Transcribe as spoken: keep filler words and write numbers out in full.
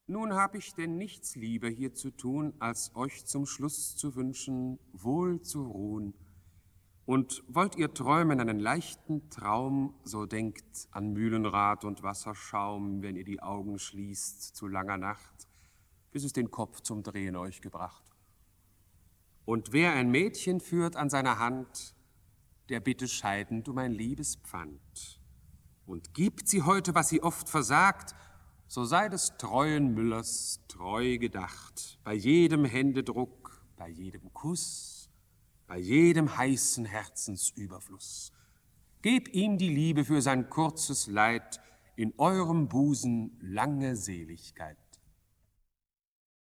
Nun hab ich denn nichts lieber hier zu tun, als euch zum Schluss zu wünschen, wohl zu ruhen. Und wollt ihr träumen einen leichten Traum, so denkt an Mühlenrad und Wasserschaum, wenn ihr die Augen schließt zu langer Nacht, bis es den Kopf zum Drehen euch gebracht. Und wer ein Mädchen führt an seiner Hand, der bitte scheidend um ein Liebespfand. Und gibt sie heute, was sie oft versagt, so sei des treuen Müllers treu gedacht, bei jedem Händedruck, bei jedem Kuss, bei jedem heißen Herzensüberfluss. Gebt ihm die Liebe für sein kurzes Leid, in eurem Busen lange Seligkeit.